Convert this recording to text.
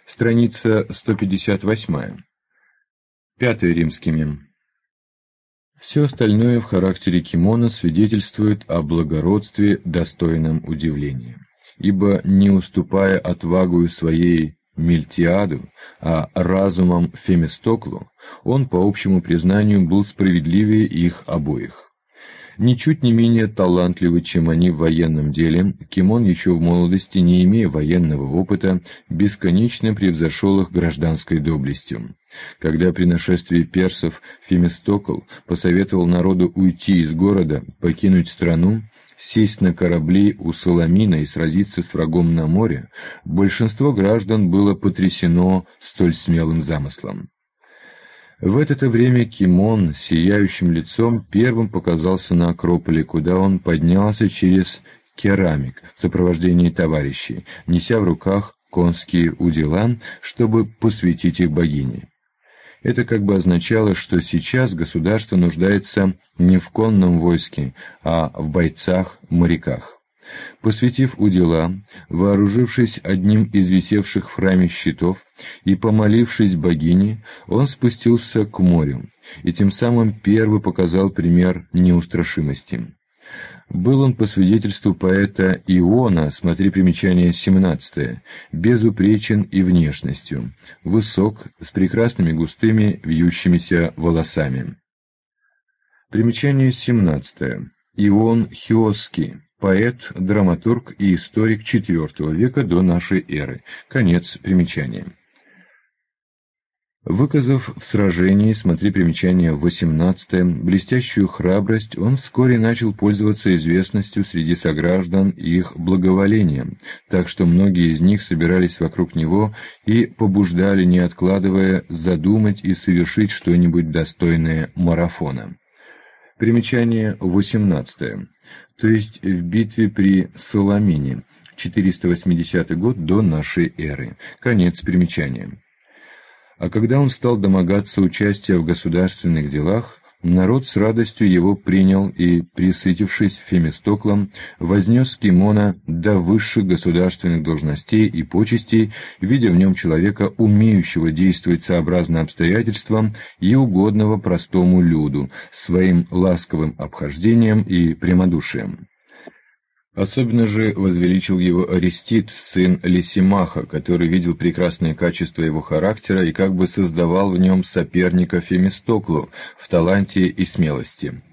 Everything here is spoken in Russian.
Страница 158. Пятый римский мем. Все остальное в характере Кимона свидетельствует о благородстве, достойном удивления. Ибо, не уступая отвагою своей Мильтиаду, а разумом Фемистоклу, он, по общему признанию, был справедливее их обоих. Ничуть не менее талантливый, чем они в военном деле, Кимон еще в молодости, не имея военного опыта, бесконечно превзошел их гражданской доблестью. Когда при нашествии персов Фемистокл посоветовал народу уйти из города, покинуть страну, сесть на корабли у Саламина и сразиться с врагом на море, большинство граждан было потрясено столь смелым замыслом. В это время Кимон с сияющим лицом первым показался на Акрополе, куда он поднялся через керамик в сопровождении товарищей, неся в руках конские удила, чтобы посвятить их богине. Это как бы означало, что сейчас государство нуждается не в конном войске, а в бойцах-моряках. Посвятив удила, вооружившись одним из висевших в храме щитов и помолившись богине, он спустился к морю и тем самым первый показал пример неустрашимости. Был он, по свидетельству поэта Иона, смотри примечание 17, безупречен и внешностью, высок, с прекрасными густыми вьющимися волосами. Примечание 17. Ион Хиосский. Поэт, драматург и историк IV века до нашей эры. Конец примечания. Выказав в сражении, смотри примечание 18, блестящую храбрость, он вскоре начал пользоваться известностью среди сограждан и их благоволением, так что многие из них собирались вокруг него и побуждали, не откладывая, задумать и совершить что-нибудь достойное марафона. Примечание 18. То есть в битве при Саламине, 480 год до нашей эры. Конец примечания. А когда он стал домогаться участия в государственных делах, народ с радостью его принял и, присытившись Фемистоклом, вознес Кимона до высших государственных должностей и почестей, видя в нем человека, умеющего действовать сообразно обстоятельствам и угодного простому люду, своим ласковым обхождением и прямодушием. Особенно же возвеличил его Арестит, сын Лисимаха, который видел прекрасные качества его характера и как бы создавал в нем соперника Фемистоклу в таланте и смелости.